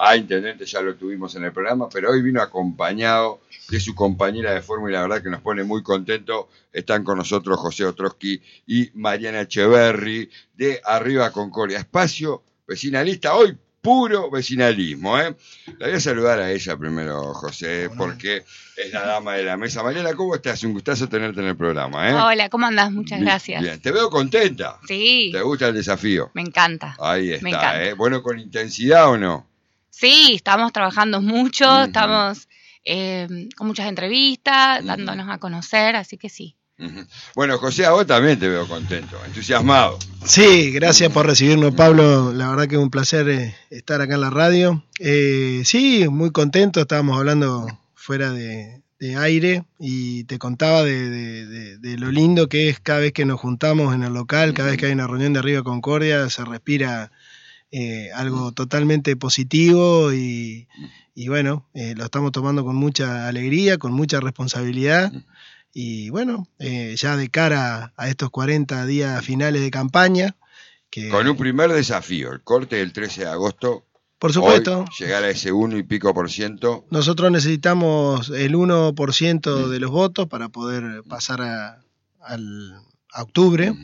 a intendente, ya lo tuvimos en el programa, pero hoy vino acompañado de su compañera de fórmula, la verdad que nos pone muy contento. Están con nosotros José Otrowski y Mariana Echeverri de Arriba Concordia, espacio vecinalista, hoy puro vecinalismo, ¿eh? La voy a saludar a ella primero, José, porque es la dama de la mesa. Mariana, ¿cómo estás? Un gustazo tenerte en el programa, ¿eh? Hola, ¿cómo andás? Muchas gracias. Bien, te veo contenta. Sí. ¿Te gusta el desafío? Me encanta. Ahí está, me encanta. ¿eh? Bueno, ¿con intensidad o no? Sí, estamos trabajando mucho, estamos con muchas entrevistas, dándonos a conocer, así que sí. Bueno, José, a vos también te veo contento, entusiasmado. Sí, gracias por recibirnos, Pablo. La verdad que es un placer estar acá en la radio. Sí, muy contento. Estábamos hablando fuera de aire y te contaba de lo lindo que es cada vez que nos juntamos en el local, cada vez que hay una reunión de Arriba Concordia, se respira algo totalmente positivo y bueno, lo estamos tomando con mucha alegría, con mucha responsabilidad. Y bueno, ya de cara a estos 40 días finales de campaña. Con un primer desafío, el corte del 13 de agosto. Por supuesto. Hoy, llegar a ese 1 y pico %. Nosotros necesitamos el 1% de los votos para poder pasar a octubre.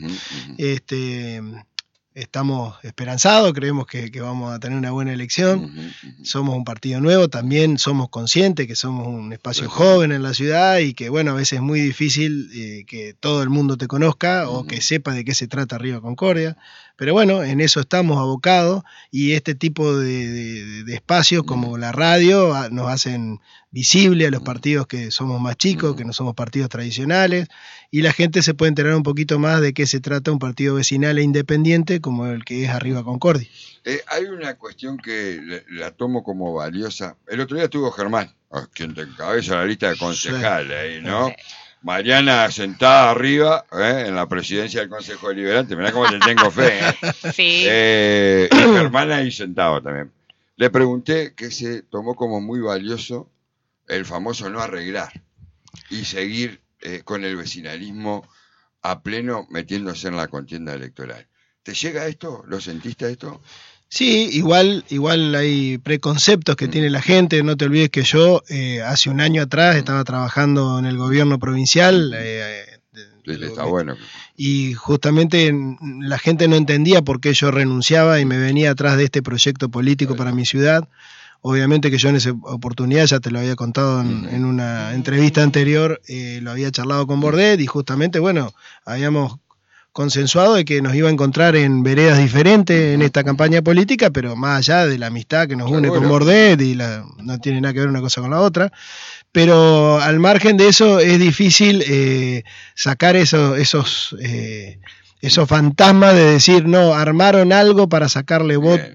Estamos esperanzados, creemos que vamos a tener una buena elección. Somos un partido nuevo, también somos conscientes que somos un espacio joven en la ciudad y que, bueno, a veces es muy difícil que todo el mundo te conozca o que sepa de qué se trata Arriba Concordia. Pero bueno, en eso estamos abocados y este tipo de espacios como la radio nos hacen visible a los partidos que somos más chicos, que no somos partidos tradicionales, y la gente se puede enterar un poquito más de qué se trata un partido vecinal e independiente como el que es Arriba Concordia. Hay una cuestión que la tomo como valiosa. El otro día estuvo Germán, quien te encabeza la lista de concejales ahí, ¿no? Sí. Mariana sentada arriba, en la presidencia del Consejo Deliberante. Mirá cómo te tengo fe, Sí. Y Germán ahí sentado también. Le pregunté que se tomó como muy valioso el famoso no arreglar y seguir con el vecinalismo a pleno metiéndose en la contienda electoral. ¿Te llega esto? ¿Lo sentiste esto? Sí, igual hay preconceptos que tiene la gente. No te olvides que yo hace un año atrás estaba trabajando en el gobierno provincial. Está bueno. Y justamente la gente no entendía por qué yo renunciaba y me venía atrás de este proyecto político para mi ciudad. Obviamente que yo en esa oportunidad, ya te lo había contado en una entrevista anterior, lo había charlado con Bordet y justamente, bueno, habíamos consensuado de que nos iba a encontrar en veredas diferentes en esta campaña política, pero más allá de la amistad que nos une con Bordet y no tiene nada que ver una cosa con la otra. Pero al margen de eso es difícil sacar esos fantasmas de decir, no, armaron algo para sacarle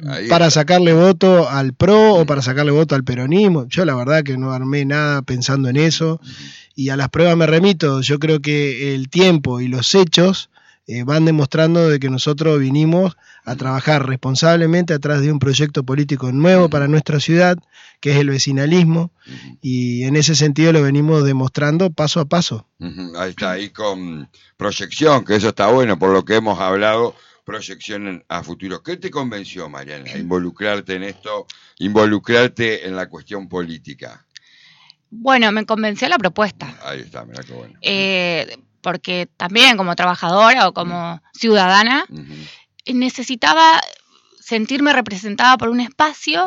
voto al PRO o para sacarle voto al peronismo. Yo la verdad que no armé nada pensando en eso y a las pruebas me remito. Yo creo que el tiempo y los hechos van demostrando de que nosotros vinimos a trabajar responsablemente atrás de un proyecto político nuevo para nuestra ciudad, que es el vecinalismo, y en ese sentido lo venimos demostrando paso a paso. Ahí está, ahí con proyección, que eso está bueno, por lo que hemos hablado, proyección a futuro. ¿Qué te convenció, Mariana, involucrarte en esto, involucrarte en la cuestión política? Bueno, me convenció la propuesta. Ahí está, mirá qué bueno. Porque también como trabajadora o como ciudadana necesitaba sentirme representada por un espacio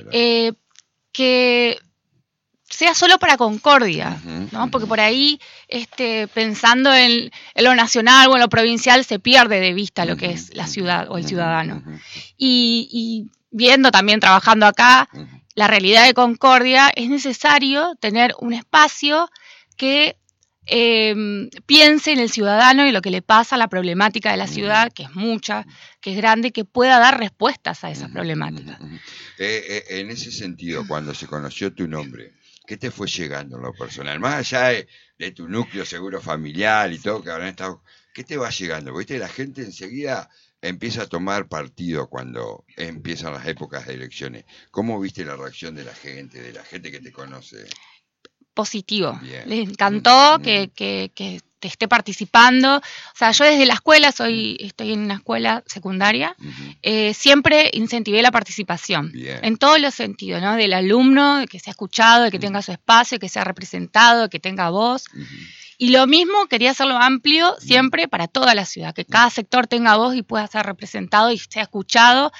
que sea solo para Concordia, ¿no? Porque por ahí, pensando en lo nacional o en lo provincial, se pierde de vista lo que es la ciudad o el ciudadano. Y viendo también, trabajando acá, la realidad de Concordia, es necesario tener un espacio que piense en el ciudadano y lo que le pasa a la problemática de la ciudad, que es mucha, que es grande, que pueda dar respuestas a esas problemáticas. En ese sentido, cuando se conoció tu nombre, ¿qué te fue llegando en lo personal? Más allá de tu núcleo seguro familiar y todo, que habrán estado, ¿qué te va llegando? ¿Viste? La gente enseguida empieza a tomar partido cuando empiezan las épocas de elecciones. ¿Cómo viste la reacción de la gente que te conoce? Positivo. Bien. Les encantó que esté participando. O sea, yo desde la escuela, estoy en una escuela secundaria, siempre incentivé la participación. Bien. En todos los sentidos, ¿no? Del alumno, de que sea escuchado, de que tenga su espacio, de que sea representado, de que tenga voz. Y lo mismo, quería hacerlo amplio siempre para toda la ciudad, que cada sector tenga voz y pueda ser representado y sea escuchado,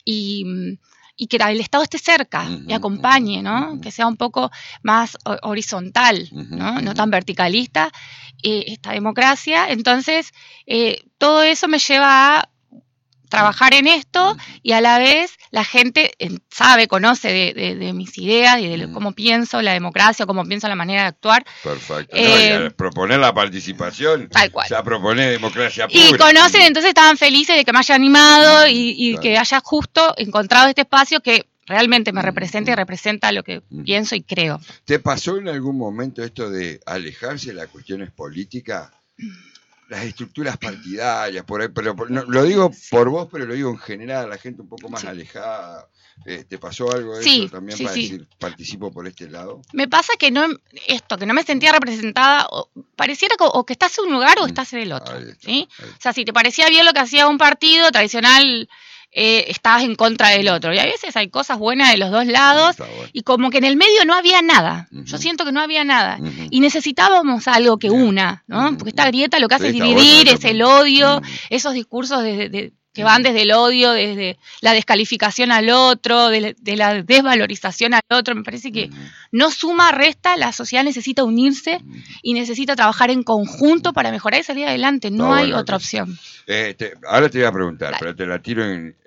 y que el Estado esté cerca y acompañe, ¿no? Que sea un poco más horizontal, ¿no? No tan verticalista esta democracia. Entonces, todo eso me lleva a trabajar en esto, y a la vez la gente sabe, conoce de mis ideas y de cómo pienso la democracia, cómo pienso la manera de actuar. Perfecto. No, y al proponer la participación, tal cual. O sea, proponer democracia pura. Y conocen, entonces estaban felices de que me haya animado y claro, que haya justo encontrado este espacio que realmente me representa y representa lo que pienso y creo. ¿Te pasó en algún momento esto de alejarse de las cuestiones políticas? Las estructuras partidarias, por ahí, pero no, lo digo por vos, pero lo digo en general, la gente un poco más alejada. ¿Te pasó algo de eso también para decir, participo por este lado? Me pasa que no me sentía representada, pareciera o que estás en un lugar o estás en el otro, ¿sí? O sea, si te parecía bien lo que hacía un partido tradicional, estabas en contra del otro. Y a veces hay cosas buenas de los dos lados, y como que en el medio no había nada. Yo siento que no había nada. Y necesitábamos algo que una, ¿no? Porque esta grieta lo que hace es dividir, es el odio, esos discursos que van desde el odio, desde la descalificación al otro, de la desvalorización al otro. Me parece que no suma, resta, la sociedad necesita unirse y necesita trabajar en conjunto para mejorar y salir adelante. No hay otra opción. Ahora te voy a preguntar, pero te la tiro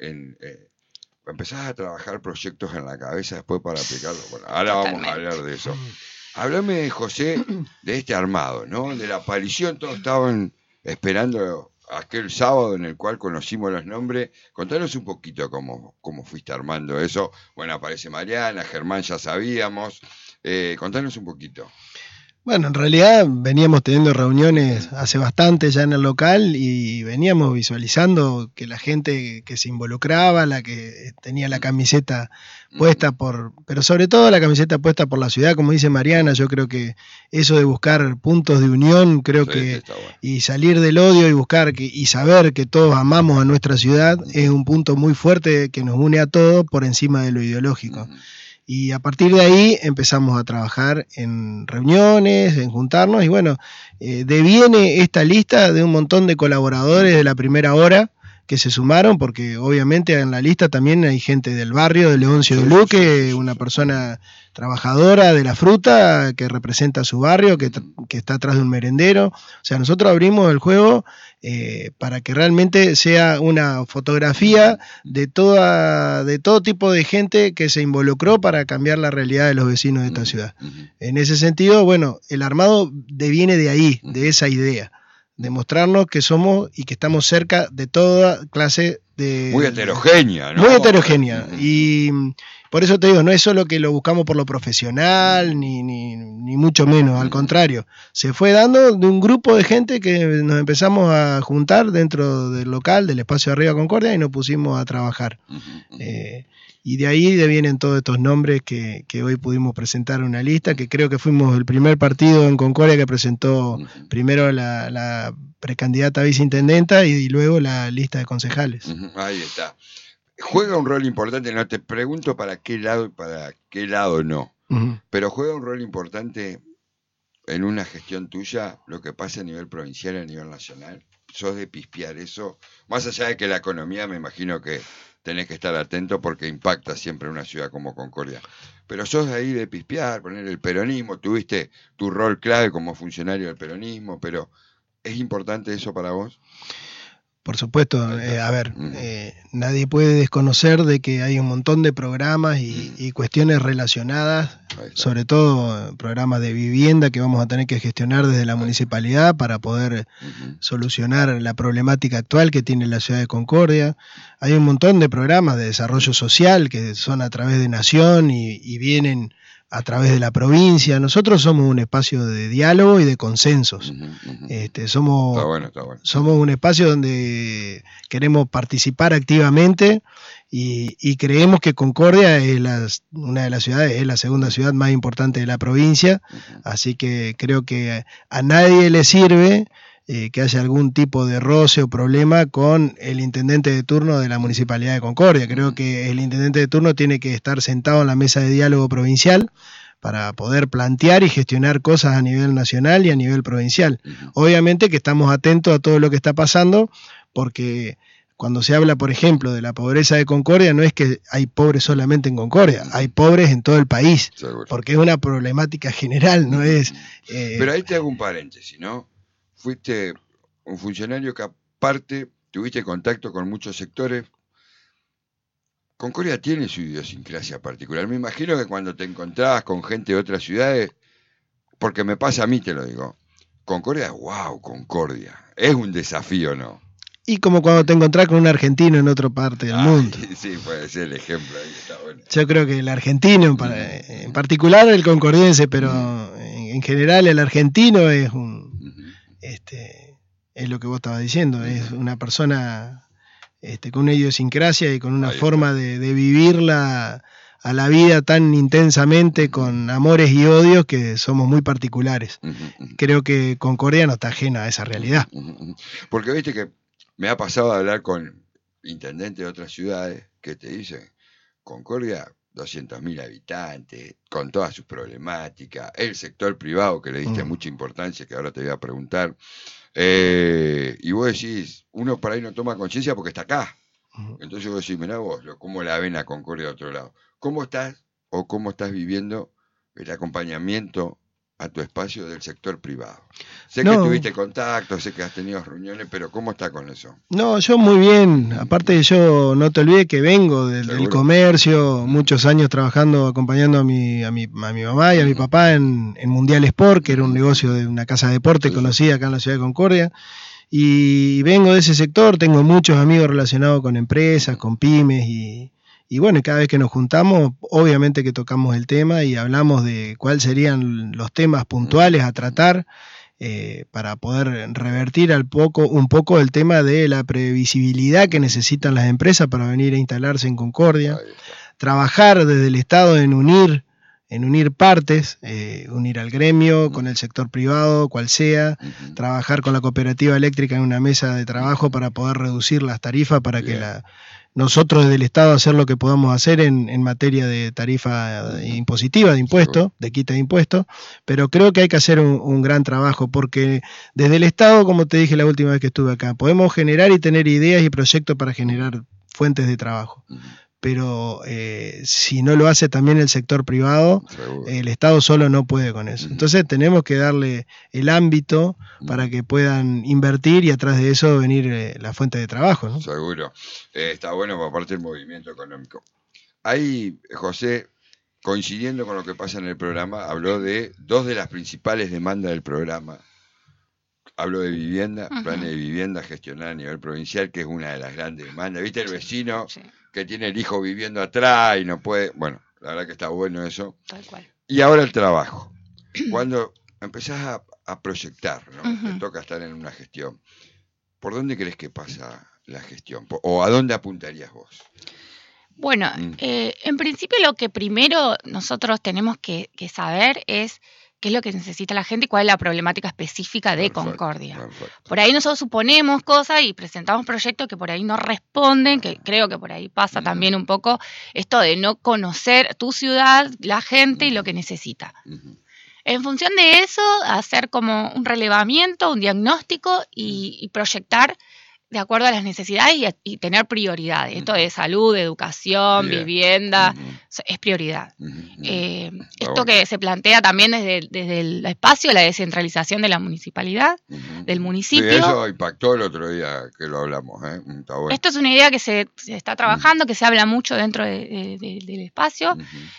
empezás a trabajar proyectos en la cabeza después para aplicarlo. Bueno, ahora vamos a hablar de eso. Háblame, José, de este armado, ¿no? De la aparición, todos estaban esperando aquel sábado en el cual conocimos los nombres. Contanos un poquito cómo fuiste armando eso. Bueno, aparece Mariana, Germán ya sabíamos. Contanos un poquito. Bueno, en realidad veníamos teniendo reuniones hace bastante ya en el local y veníamos visualizando que la gente que se involucraba, la que tenía la camiseta puesta pero sobre todo la camiseta puesta por la ciudad, como dice Mariana. Yo creo que eso de buscar puntos de unión, creo que y salir del odio y buscar y saber que todos amamos a nuestra ciudad es un punto muy fuerte que nos une a todos por encima de lo ideológico. Y a partir de ahí empezamos a trabajar en reuniones, en juntarnos, y bueno, deviene esta lista de un montón de colaboradores de la primera hora que se sumaron, porque obviamente en la lista también hay gente del barrio de Leoncio de Luque, una persona trabajadora de la fruta que representa a su barrio, que está atrás de un merendero. O sea, nosotros abrimos el juego para que realmente sea una fotografía de todo tipo de gente que se involucró para cambiar la realidad de los vecinos de esta ciudad. En ese sentido, bueno, el armado deviene de ahí, de esa idea. Demostrarnos que somos y que estamos cerca de toda clase de... Muy heterogénea, ¿no? Muy heterogénea. Y por eso te digo, no es solo que lo buscamos por lo profesional, ni mucho menos, al contrario. Se fue dando de un grupo de gente que nos empezamos a juntar dentro del local, del espacio de Arriba Concordia, y nos pusimos a trabajar. Y de ahí vienen todos estos nombres que hoy pudimos presentar una lista, que creo que fuimos el primer partido en Concordia que presentó primero la precandidata a viceintendenta y luego la lista de concejales. Ahí está. Juega un rol importante, no te pregunto para qué lado y para qué lado no, pero juega un rol importante en una gestión tuya lo que pasa a nivel provincial y a nivel nacional. ¿Sos de pispear eso? Más allá de que la economía, me imagino que tenés que estar atento porque impacta siempre en una ciudad como Concordia. Pero sos de ahí de pispear, poner el peronismo, tuviste tu rol clave como funcionario del peronismo, pero ¿es importante eso para vos? Por supuesto, nadie puede desconocer de que hay un montón de programas y cuestiones relacionadas, sobre todo programas de vivienda que vamos a tener que gestionar desde la municipalidad para poder solucionar la problemática actual que tiene la ciudad de Concordia. Hay un montón de programas de desarrollo social que son a través de Nación y vienen a través de la provincia. Nosotros somos un espacio de diálogo y de consensos. Somos un espacio donde queremos participar activamente y creemos que Concordia es una de las ciudades, es la segunda ciudad más importante de la provincia, así que creo que a nadie le sirve que haya algún tipo de roce o problema con el intendente de turno de la Municipalidad de Concordia. Creo que el intendente de turno tiene que estar sentado en la mesa de diálogo provincial para poder plantear y gestionar cosas a nivel nacional y a nivel provincial. Obviamente que estamos atentos a todo lo que está pasando, porque cuando se habla, por ejemplo, de la pobreza de Concordia, no es que hay pobres solamente en Concordia, hay pobres en todo el país, porque es una problemática general, no es... Pero ahí te hago un paréntesis, ¿no? Fuiste un funcionario que aparte tuviste contacto con muchos sectores. Concordia tiene su idiosincrasia particular. Me imagino que cuando te encontrabas con gente de otras ciudades, porque me pasa a mí, te lo digo, Concordia, wow, Concordia, es un desafío, ¿no? Y como cuando te encontrás con un argentino en otra parte del mundo. Sí, puede ser el ejemplo, ahí está bueno. Yo creo que el argentino, en particular el concordiense, pero en general el argentino es es lo que vos estabas diciendo, es una persona con una idiosincrasia y con una forma de vivirla a la vida tan intensamente, con amores y odios, que somos muy particulares. Creo que Concordia no está ajena a esa realidad. Porque viste que me ha pasado a hablar con intendentes de otras ciudades que te dicen, Concordia, 200.000 habitantes, con todas sus problemáticas, el sector privado que le diste mucha importancia, que ahora te voy a preguntar, y vos decís, uno por ahí no toma conciencia porque está acá. Entonces vos decís, mirá vos, ¿cómo la ven a Concordia de otro lado? ¿Cómo estás viviendo el acompañamiento a tu espacio del sector privado? Sé que tuviste contacto, sé que has tenido reuniones, pero ¿cómo está con eso? No, yo muy bien. Aparte, yo no te olvides que vengo del comercio, muchos años trabajando, acompañando a mi mamá y a mi papá en Mundial Sport, que era un negocio de una casa de deporte conocida acá en la ciudad de Concordia. Y vengo de ese sector, tengo muchos amigos relacionados con empresas, con pymes y bueno, cada vez que nos juntamos, obviamente que tocamos el tema y hablamos de cuáles serían los temas puntuales a tratar para poder revertir un poco el tema de la previsibilidad que necesitan las empresas para venir a instalarse en Concordia, trabajar desde el Estado en unir partes, unir al gremio con el sector privado, cual sea, trabajar con la cooperativa eléctrica en una mesa de trabajo para poder reducir las tarifas para que nosotros desde el Estado hacer lo que podamos hacer en materia de tarifa impositiva, de impuestos, de quita de impuestos, pero creo que hay que hacer un gran trabajo porque desde el Estado, como te dije la última vez que estuve acá, podemos generar y tener ideas y proyectos para generar fuentes de trabajo. Pero si no lo hace también el sector privado, el Estado solo no puede con eso. Entonces tenemos que darle el ámbito para que puedan invertir y atrás de eso venir la fuente de trabajo, ¿no? Seguro. Está bueno por parte del movimiento económico. Ahí, José, coincidiendo con lo que pasa en el programa, habló de dos de las principales demandas del programa. Hablo de vivienda, planes de vivienda gestionada a nivel provincial, que es una de las grandes demandas. ¿Viste el vecino que tiene el hijo viviendo atrás y no puede? Bueno, la verdad que está bueno eso. Tal cual. Y ahora el trabajo. Cuando empezás a proyectar, ¿no? Te toca estar en una gestión. ¿Por dónde crees que pasa la gestión? ¿O a dónde apuntarías vos? Bueno, en principio lo que primero nosotros tenemos que saber es qué es lo que necesita la gente y cuál es la problemática específica de Concordia. Por ahí nosotros suponemos cosas y presentamos proyectos que por ahí no responden, que creo que por ahí pasa también un poco esto de no conocer tu ciudad, la gente y lo que necesita. En función de eso, hacer como un relevamiento, un diagnóstico y proyectar de acuerdo a las necesidades y tener prioridades. Esto de salud, educación, vivienda, es prioridad. Esto que se plantea también desde el espacio, la descentralización de la municipalidad, del municipio. Sí, eso impactó el otro día que lo hablamos. Está bueno. Esto es una idea que se está trabajando, que se habla mucho dentro del espacio,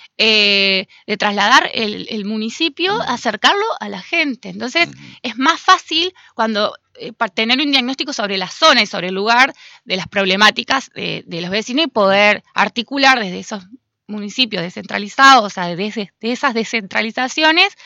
de trasladar el municipio, acercarlo a la gente. Entonces, es más fácil cuando para tener un diagnóstico sobre la zona y sobre el lugar de las problemáticas de los vecinos y poder articular desde esos municipios descentralizados, o sea, de esas descentralizaciones,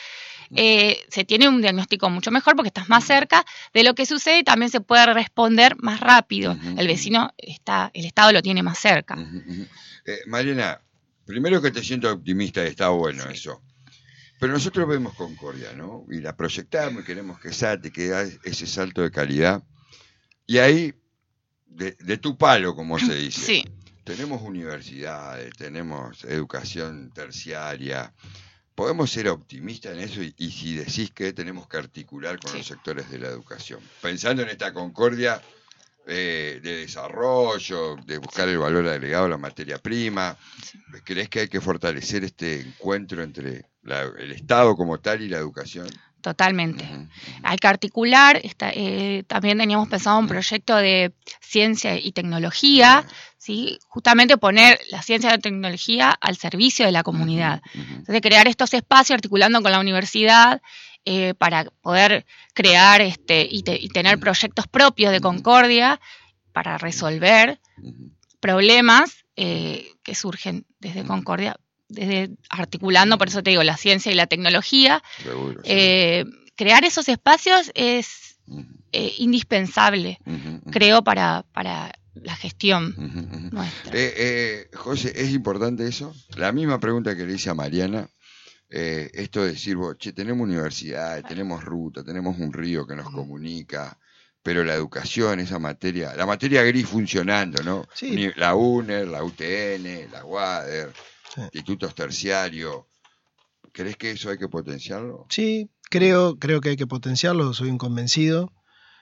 se tiene un diagnóstico mucho mejor porque estás más cerca de lo que sucede y también se puede responder más rápido. El vecino el Estado lo tiene más cerca. Mariana, primero que te siento optimista y está bueno eso. Pero nosotros vemos Concordia, ¿no? Y la proyectamos y queremos que salte, que haga ese salto de calidad. Y ahí, de tu palo, como se dice, sí. Tenemos universidades, tenemos educación terciaria. ¿Podemos ser optimistas en eso? Y si decís que tenemos que articular con los sectores de la educación. Pensando en esta Concordia de desarrollo, de buscar el valor agregado a la materia prima, ¿crees que hay que fortalecer este encuentro entre el Estado como tal y la educación? Totalmente. Hay que articular, también teníamos pensado un proyecto de ciencia y tecnología, ¿sí? Justamente poner la ciencia y la tecnología al servicio de la comunidad. Entonces, crear estos espacios articulando con la universidad para poder crear y tener proyectos propios de Concordia para resolver problemas que surgen desde Concordia, articulando, por eso te digo, la ciencia y la tecnología. Seguro. Crear esos espacios es indispensable, creo, para la gestión nuestra. José, ¿es importante eso? La misma pregunta que le hice a Mariana, esto de decir, tenemos universidades, tenemos ruta, tenemos un río que nos comunica, pero la educación, esa materia, la materia gris funcionando, ¿no? Sí. La UNER, la UTN, la UADER, institutos terciarios. ¿Crees que eso hay que potenciarlo? Sí, creo que hay que potenciarlo, soy un convencido.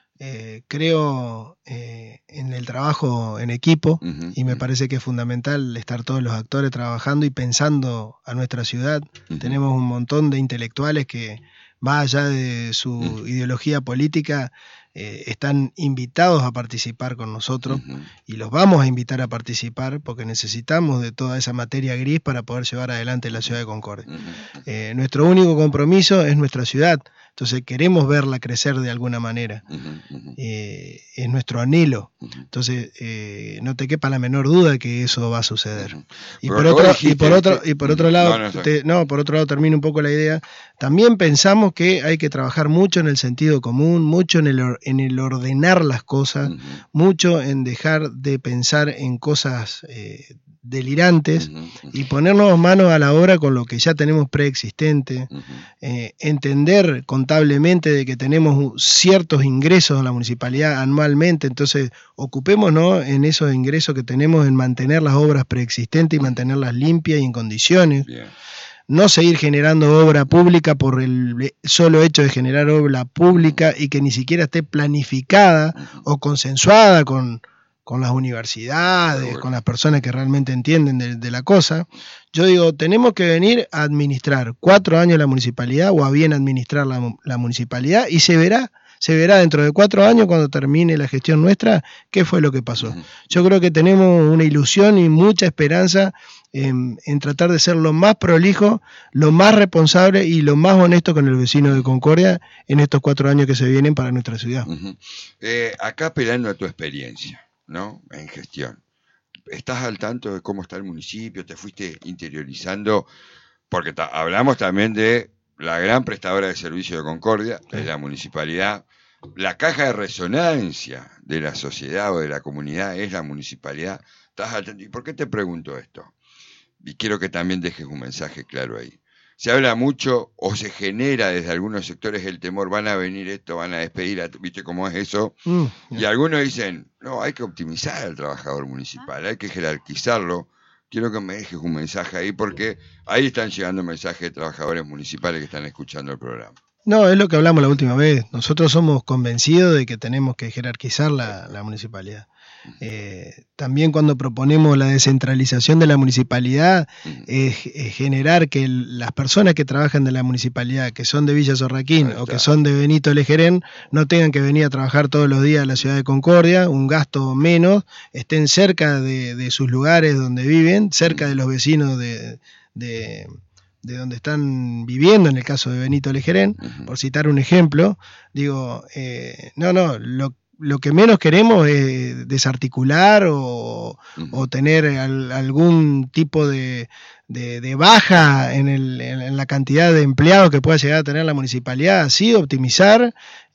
Creo en el trabajo en equipo y me parece que es fundamental estar todos los actores trabajando y pensando a nuestra ciudad. Tenemos un montón de intelectuales que, más allá de su ideología política, están invitados a participar con nosotros y los vamos a invitar a participar porque necesitamos de toda esa materia gris para poder llevar adelante la ciudad de Concordia. Nuestro único compromiso es nuestra ciudad, entonces queremos verla crecer de alguna manera. Es nuestro anhelo, entonces no te quepa la menor duda que eso va a suceder. Por otro lado termino un poco la idea. También pensamos que hay que trabajar mucho en el sentido común, mucho en el ordenar las cosas, mucho en dejar de pensar en cosas delirantes y ponernos manos a la obra con lo que ya tenemos preexistente, entender contablemente de que tenemos ciertos ingresos en la municipalidad anualmente, entonces ocupémonos en esos ingresos que tenemos en mantener las obras preexistentes y mantenerlas limpias y en condiciones. Bien. No seguir generando obra pública por el solo hecho de generar obra pública y que ni siquiera esté planificada o consensuada con las universidades, con las personas que realmente entienden de la cosa. Yo digo, tenemos que venir a administrar 4 años la municipalidad o a bien administrar la municipalidad y se verá dentro de 4 años cuando termine la gestión nuestra qué fue lo que pasó. Yo creo que tenemos una ilusión y mucha esperanza en tratar de ser lo más prolijo, lo más responsable y lo más honesto con el vecino de Concordia en estos 4 años que se vienen para nuestra ciudad. Acá apelando a tu experiencia, ¿no? En gestión. ¿Estás al tanto de cómo está el municipio? ¿Te fuiste interiorizando? Porque hablamos también de la gran prestadora de servicio de Concordia, es la municipalidad. La caja de resonancia de la sociedad o de la comunidad es la municipalidad. ¿Estás al tanto? ¿Y por qué te pregunto esto? Y quiero que también dejes un mensaje claro ahí. Se habla mucho o se genera desde algunos sectores el temor, van a venir esto, van a despedir, ¿viste cómo es eso? Y algunos dicen, no, hay que optimizar al trabajador municipal, hay que jerarquizarlo. Quiero que me dejes un mensaje ahí porque ahí están llegando mensajes de trabajadores municipales que están escuchando el programa. No, es lo que hablamos la última vez. Nosotros somos convencidos de que tenemos que jerarquizar la municipalidad. También cuando proponemos la descentralización de la municipalidad, es generar que las personas que trabajan de la municipalidad, que son de Villa Sorraquín o que son de Benito Lejerén, no tengan que venir a trabajar todos los días a la ciudad de Concordia, un gasto menos, estén cerca de sus lugares donde viven, cerca de los vecinos de donde están viviendo, en el caso de Benito Lejerén, por citar un ejemplo. Digo, lo que menos queremos es desarticular o tener algún tipo de de baja en la cantidad de empleados que pueda llegar a tener la municipalidad ha sido optimizar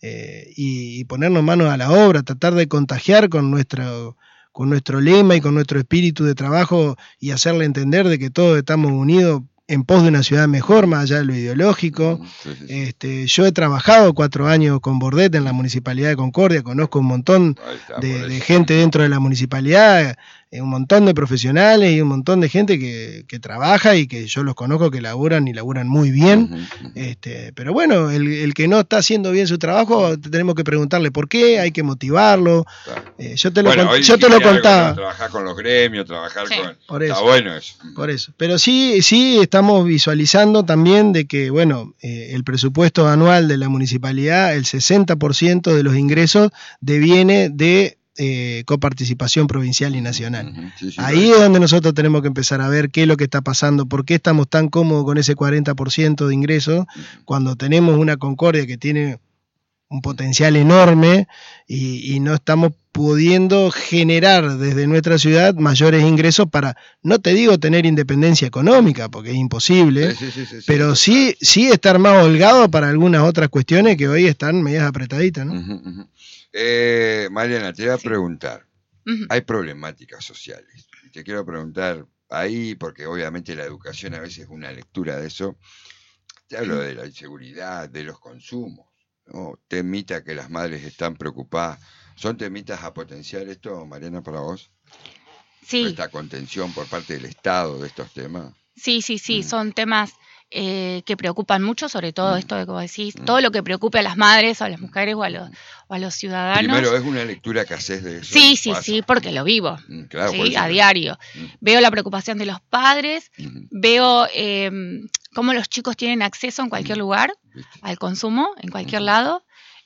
y ponernos manos a la obra, tratar de contagiar con nuestro lema y con nuestro espíritu de trabajo y hacerle entender de que todos estamos unidos en pos de una ciudad mejor, más allá de lo ideológico. Yo he trabajado 4 años con Bordet en la Municipalidad de Concordia, conozco un montón de gente dentro de la municipalidad, un montón de profesionales y un montón de gente que trabaja y que yo los conozco que laburan y laburan muy bien. Pero bueno, el que no está haciendo bien su trabajo, tenemos que preguntarle por qué, hay que motivarlo. Yo te lo contaba. Trabajar con los gremios, trabajar con... Por eso, está bueno eso. Por eso. Pero sí estamos visualizando también de que, bueno, el presupuesto anual de la municipalidad, el 60% de los ingresos deviene de coparticipación provincial y nacional. Ahí es donde nosotros tenemos que empezar a ver qué es lo que está pasando, por qué estamos tan cómodos con ese 40% de ingresos cuando tenemos una Concordia que tiene un potencial enorme y no estamos pudiendo generar desde nuestra ciudad mayores ingresos para, no te digo tener independencia económica, porque es imposible, pero sí estar más holgado para algunas otras cuestiones que hoy están medias apretaditas, ¿no? Mariana, te voy a preguntar, hay problemáticas sociales, te quiero preguntar ahí, porque obviamente la educación a veces es una lectura de eso, te hablo de la inseguridad, de los consumos, ¿no? Temita que las madres están preocupadas. ¿Son temitas a potenciar esto, Mariana, para vos? Sí. ¿Esta contención por parte del Estado de estos temas? Sí, son temas que preocupan mucho, sobre todo esto de, como decís, todo lo que preocupe a las madres, o a las mujeres, o a los ciudadanos. Primero, ¿es una lectura que haces de eso? Sí, porque lo vivo, claro, ¿sí? A diario. Veo la preocupación de los padres, veo cómo los chicos tienen acceso en cualquier lugar, al consumo, en cualquier lado,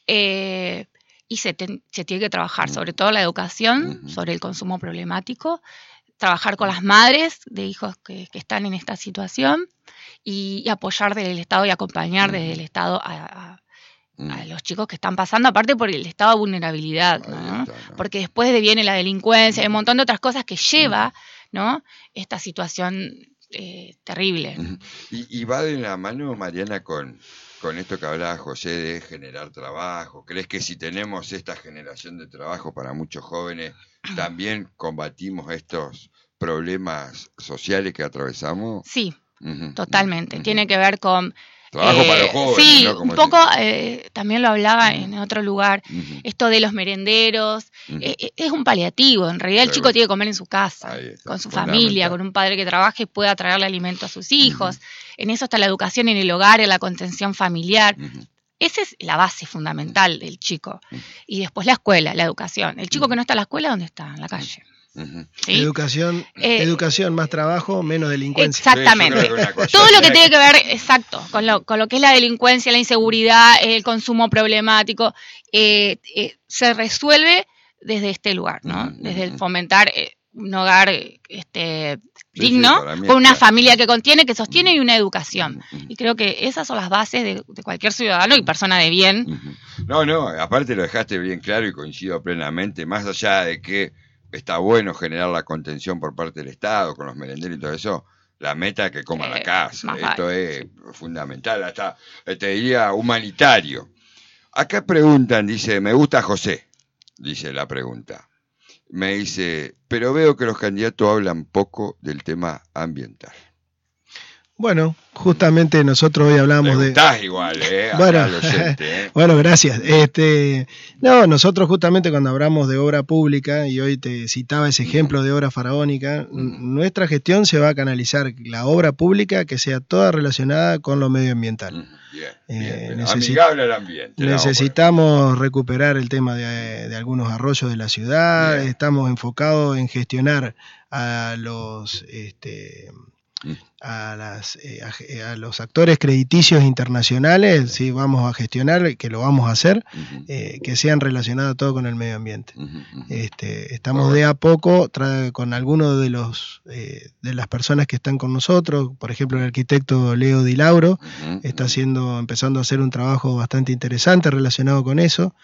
y se tiene que trabajar, sobre todo la educación, sobre el consumo problemático, trabajar con las madres de hijos que están en esta situación y apoyar desde el Estado y acompañar desde el Estado a los chicos que están pasando, aparte por el estado de vulnerabilidad, ¿no? Porque después viene la delincuencia, hay un montón de otras cosas que lleva, ¿no?, esta situación terrible. Y va de la mano, Mariana, con esto que hablaba José de generar trabajo. ¿Crees que si tenemos esta generación de trabajo para muchos jóvenes, también combatimos estos problemas sociales que atravesamos? Sí, totalmente. Tiene que ver con... Trabajo para los jóvenes. Sí, ¿no? un poco, también lo hablaba en otro lugar, esto de los merenderos, es un paliativo. En realidad el chico tiene que comer en su casa, con su familia, con un padre que trabaje y pueda traerle alimento a sus hijos. En eso está la educación en el hogar, en la contención familiar. Esa es la base fundamental del chico. Y después la escuela, la educación. El chico que no está en la escuela, ¿dónde está? En la calle. ¿Sí? Educación, más trabajo, menos delincuencia. Exactamente. Todo lo que tiene que ver, exacto, con lo que es la delincuencia, la inseguridad, el consumo problemático, se resuelve desde este lugar, ¿no? Desde el fomentar un hogar digno, con una familia que contiene, que sostiene y una educación. Y creo que esas son las bases de cualquier ciudadano y persona de bien. No, aparte lo dejaste bien claro y coincido plenamente, más allá de que está bueno generar la contención por parte del Estado, con los merenderos y todo eso, la meta es que coma la casa. Esto es fundamental, hasta te diría humanitario. Acá preguntan, dice, me gusta José, dice la pregunta. Me dice, pero veo que los candidatos hablan poco del tema ambiental. Bueno, justamente nosotros hoy hablamos de... Estás igual, Bueno, oyente, bueno, gracias. Nosotros justamente cuando hablamos de obra pública, y hoy te citaba ese ejemplo de obra faraónica, nuestra gestión se va a canalizar la obra pública que sea toda relacionada con lo medioambiental. Bien. Amigable al ambiente. Necesitamos recuperar el tema de algunos arroyos de la ciudad, estamos enfocados en gestionar a los... a los actores crediticios internacionales, sí, vamos a gestionar, que lo vamos a hacer, que sean relacionados todo con el medio ambiente. Estamos de a poco con algunos de las personas que están con nosotros, por ejemplo el arquitecto Leo Di Lauro está empezando a hacer un trabajo bastante interesante relacionado con eso,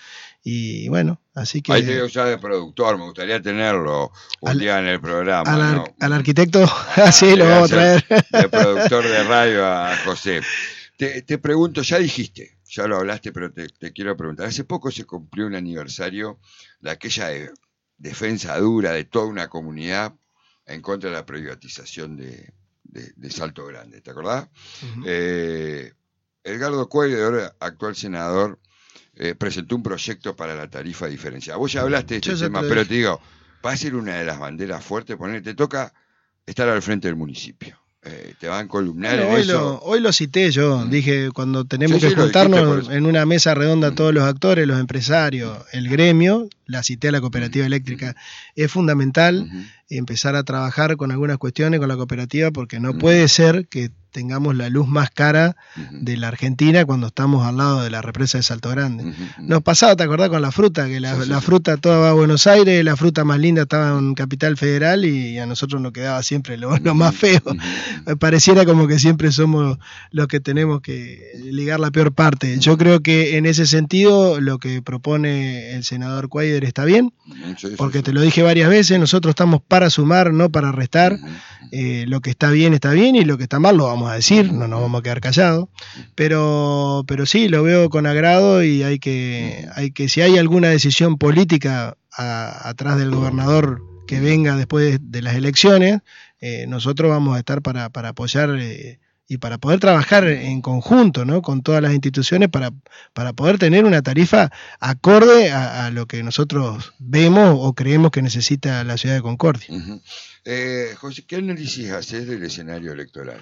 Y bueno, así que... Ahí te voy a usar de productor, me gustaría tenerlo un día en el programa. Al arquitecto, así lo vamos a traer. De productor de radio a José. Te pregunto, ya dijiste, ya lo hablaste, pero te quiero preguntar. Hace poco se cumplió un aniversario de aquella defensa dura de toda una comunidad en contra de la privatización de Salto Grande, ¿te acordás? Uh-huh. Edgardo Cuéllar, actual senador, presentó un proyecto para la tarifa diferenciada. Vos ya hablaste de este tema, pero te digo, va a ser una de las banderas fuertes, te toca estar al frente del municipio. Te van a columnar en eso. Hoy lo cité yo, dije, cuando tenemos que juntarnos en una mesa redonda todos los actores, los empresarios, el gremio, la cité a la cooperativa eléctrica, es fundamental empezar a trabajar con algunas cuestiones con la cooperativa, porque no puede ser que tengamos la luz más cara de la Argentina cuando estamos al lado de la represa de Salto Grande. Nos pasaba, ¿te acordás con la fruta? Que la fruta toda va a Buenos Aires, la fruta más linda estaba en Capital Federal y a nosotros nos quedaba siempre lo más feo. Pareciera como que siempre somos los que tenemos que ligar la peor parte. Yo creo que en ese sentido lo que propone el senador Cuéllar está bien, porque te lo dije varias veces, nosotros estamos para sumar, no para restar. Lo que está bien y lo que está mal lo vamos a decir, no nos vamos a quedar callados, pero sí, lo veo con agrado y hay que si hay alguna decisión política atrás del gobernador que venga después de las elecciones, nosotros vamos a estar para apoyar y para poder trabajar en conjunto, ¿no?, con todas las instituciones para poder tener una tarifa acorde a lo que nosotros vemos o creemos que necesita la ciudad de Concordia. José, ¿qué análisis haces del escenario electoral?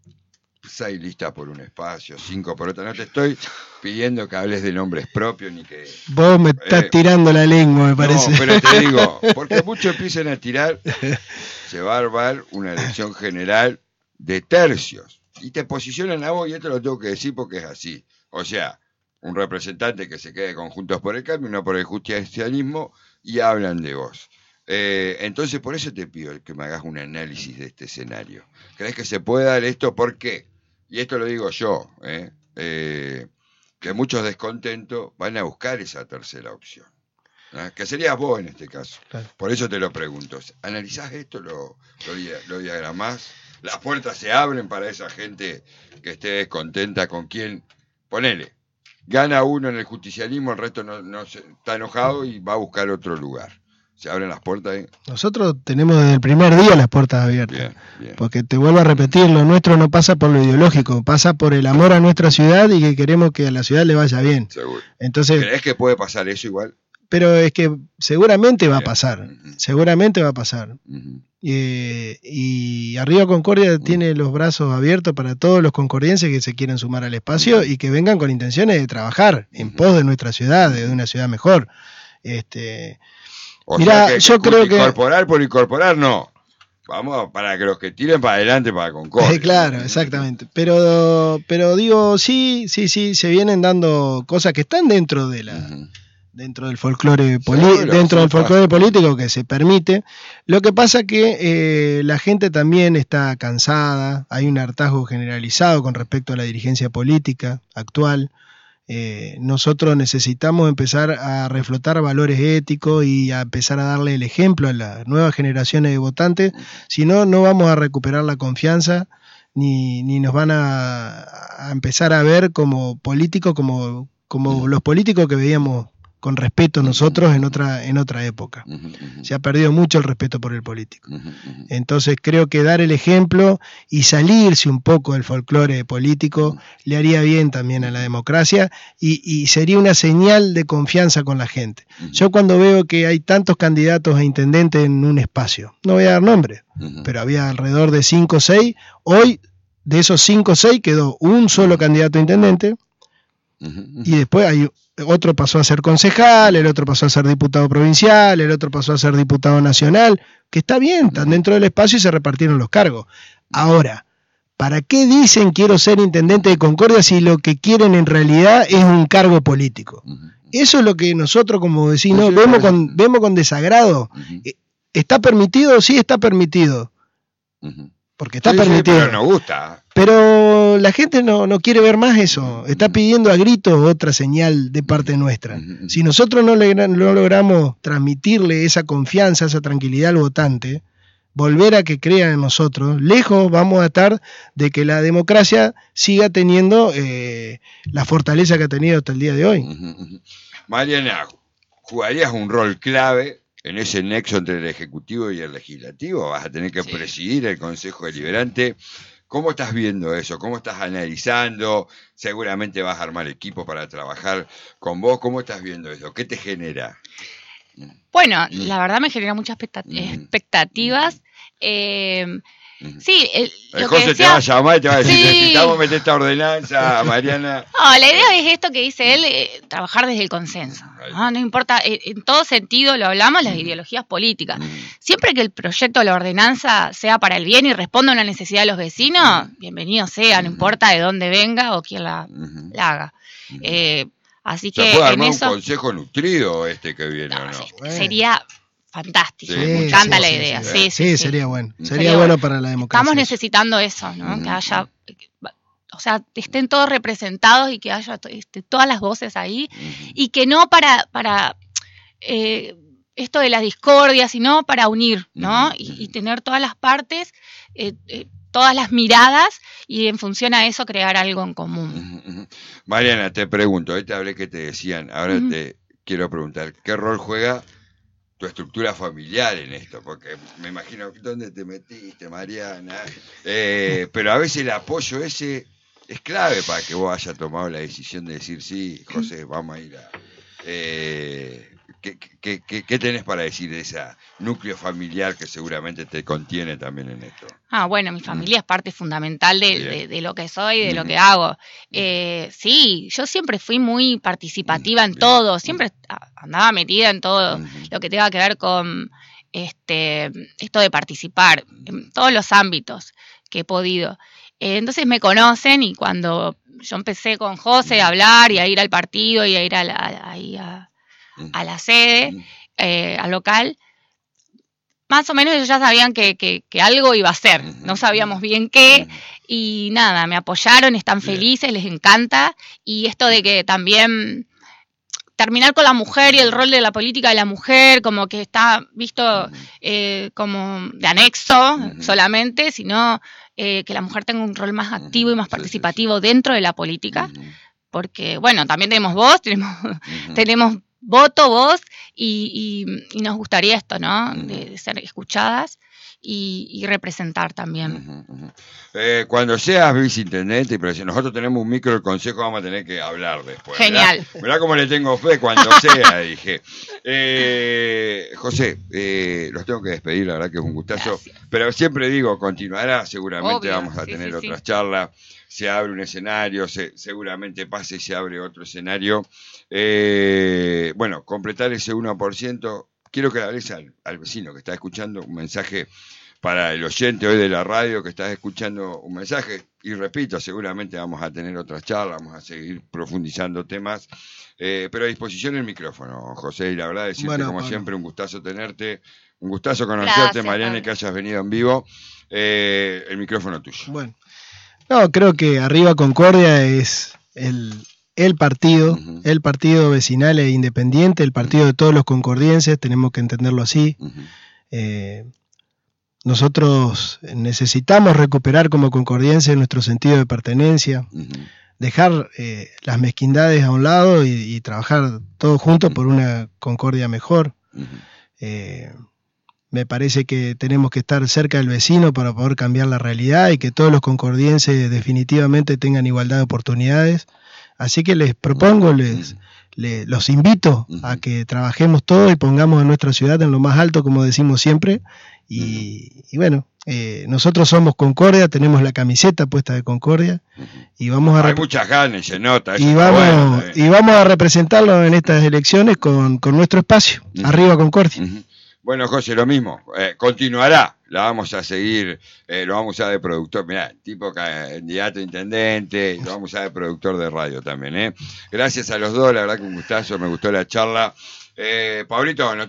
6 listas por un espacio, 5 por otro. No te estoy pidiendo que hables de nombres propios ni que... Vos me estás tirando la lengua, me parece. No, pero te digo, porque muchos empiezan a tirar, se va a armar una elección general de tercios. Y te posicionan a vos, y esto lo tengo que decir porque es así. O sea, un representante que se quede con Juntos por el Cambio, no por el justicialismo, y hablan de vos. Entonces, por eso te pido que me hagas un análisis de este escenario. ¿Crees que se puede dar esto? ¿Por qué? Y esto lo digo yo, que muchos descontentos van a buscar esa tercera opción, que serías vos en este caso. Claro. Por eso te lo pregunto. ¿Analizás esto? ¿Lo diagramás? ¿Las puertas se abren para esa gente que esté descontenta con quien, ponele, gana uno en el justicialismo, el resto no está enojado y va a buscar otro lugar? ¿Se abren las puertas ahí? Nosotros tenemos desde el primer día las puertas abiertas. Bien. Porque te vuelvo a repetir, lo nuestro no pasa por lo ideológico, pasa por el amor a nuestra ciudad y que queremos que a la ciudad le vaya bien. Seguro. Entonces, ¿crees que puede pasar eso igual? Pero es que seguramente va a pasar, seguramente va a pasar. Y Arriba Concordia tiene los brazos abiertos para todos los concordienses que se quieran sumar al espacio y que vengan con intenciones de trabajar en pos de nuestra ciudad, de una ciudad mejor. Mirá, sea yo creo que incorporar por incorporar no. Vamos para que los que tiren para adelante para Concordia. Claro, exactamente. Pero digo, sí, se vienen dando cosas que están dentro de la dentro del folclore político que se permite. Lo que pasa que la gente también está cansada, hay un hartazgo generalizado con respecto a la dirigencia política actual. Nosotros necesitamos empezar a reflotar valores éticos y a empezar a darle el ejemplo a las nuevas generaciones de votantes, si no, no vamos a recuperar la confianza ni nos van a empezar a ver como políticos, como los políticos que veíamos con respeto nosotros en otra época. Se ha perdido mucho el respeto por el político. Entonces creo que dar el ejemplo y salirse un poco del folclore político le haría bien también a la democracia y sería una señal de confianza con la gente. Yo cuando veo que hay tantos candidatos a intendente en un espacio, no voy a dar nombres, pero había alrededor de 5 o 6, hoy de esos 5 o 6 quedó un solo candidato a intendente y después hay otro pasó a ser concejal, el otro pasó a ser diputado provincial, el otro pasó a ser diputado nacional, que está bien, están dentro del espacio y se repartieron los cargos. Ahora, ¿para qué dicen quiero ser intendente de Concordia si lo que quieren en realidad es un cargo político? Eso es lo que nosotros como vecinos vemos con desagrado. ¿Está permitido? Sí, está permitido. Porque está permitido. Pero nos gusta. Pero pero la gente no quiere ver más eso. Está pidiendo a gritos otra señal de parte nuestra. Si nosotros no logramos transmitirle esa confianza, esa tranquilidad al votante, volver a que crean en nosotros, lejos vamos a estar de que la democracia siga teniendo la fortaleza que ha tenido hasta el día de hoy. Mariana, ¿jugarías un rol clave en ese nexo entre el Ejecutivo y el Legislativo? Vas a tener que presidir el Consejo Deliberante. ¿Cómo estás viendo eso? ¿Cómo estás analizando? Seguramente vas a armar equipos para trabajar con vos. ¿Cómo estás viendo eso? ¿Qué te genera? Bueno, la verdad me genera muchas expectativas. Sí, el José te va a llamar y te va a decir, necesitamos meter esta ordenanza, Mariana. No, la idea es esto que dice él, trabajar desde el consenso. No importa, en todo sentido lo hablamos, las ideologías políticas. Siempre que el proyecto o la ordenanza sea para el bien y responda a una necesidad de los vecinos, bienvenido sea, no importa de dónde venga o quién la haga. Así que ¿se puede armar en eso, un consejo nutrido que viene o no? Sería fantástico, Sí, me encanta la idea. Sí, sería bueno. Sería bueno para la democracia. Estamos necesitando eso, ¿no? Que haya, o sea, estén todos representados y que haya todas las voces ahí, y que no para esto de la discordia, sino para unir, ¿no? Y tener todas las partes, todas las miradas, y en función a eso crear algo en común. Mariana, te pregunto, ahí te hablé que te decían, ahora te quiero preguntar, ¿qué rol juega tu estructura familiar en esto? Porque me imagino, ¿dónde te metiste, Mariana? Pero a veces el apoyo ese es clave para que vos hayas tomado la decisión de decir, sí, José, vamos a ir a... ¿Qué tenés para decir de ese núcleo familiar que seguramente te contiene también en esto? Bueno, mi familia es parte fundamental de lo que soy, de lo que hago. Sí, yo siempre fui muy participativa en todo, siempre andaba metida en todo lo que tenga que ver con esto de participar, en todos los ámbitos que he podido. Entonces me conocen, y cuando yo empecé con José a hablar y a ir al partido y a ir a la sede, al local, más o menos ellos ya sabían que algo iba a ser, no sabíamos bien qué, y nada, me apoyaron, están felices, les encanta, y esto de que también terminar con la mujer y el rol de la política de la mujer, como que está visto como de anexo solamente, sino que la mujer tenga un rol más activo y más participativo dentro de la política, porque, bueno, también tenemos voz, tenemos voto, voz, y nos gustaría esto, ¿no? De ser escuchadas y representar también. Cuando seas viceintendente, pero si nosotros tenemos un micro del consejo, vamos a tener que hablar después. Genial. Mirá cómo le tengo fe cuando sea, dije. José, los tengo que despedir, la verdad que es un gustazo. Gracias. Pero siempre digo, continuará, seguramente. Obvio, vamos a tener otras charlas. Se abre un escenario, seguramente pase y se abre otro escenario. Bueno, completar ese 1%. Quiero que le hables al vecino que está escuchando un mensaje para el oyente hoy de la radio que está escuchando un mensaje. Y repito, seguramente vamos a tener otras charlas, vamos a seguir profundizando temas. Pero a disposición el micrófono, José. Y la verdad, decirte como siempre, un gustazo tenerte, un gustazo conocerte, gracias, Mariana, y que hayas venido en vivo. El micrófono tuyo. Bueno. No, creo que Arriba Concordia es el partido, el partido vecinal e independiente, el partido de todos los concordienses, tenemos que entenderlo así. Nosotros necesitamos recuperar como concordienses nuestro sentido de pertenencia, dejar las mezquindades a un lado y trabajar todos juntos por una Concordia mejor. Me parece que tenemos que estar cerca del vecino para poder cambiar la realidad y que todos los concordienses definitivamente tengan igualdad de oportunidades. Así que les propongo, los invito a que trabajemos todos y pongamos a nuestra ciudad en lo más alto, como decimos siempre. Y bueno, nosotros somos Concordia, tenemos la camiseta puesta de Concordia y vamos a... Hay muchas ganas, se nota. Y vamos a representarlo en estas elecciones con nuestro espacio, Arriba Concordia. Bueno, José, lo mismo, continuará, la vamos a seguir, lo vamos a usar de productor, mirá, tipo candidato a intendente, lo vamos a usar de productor de radio también, Gracias a los dos, la verdad que un gustazo, me gustó la charla. Pablito,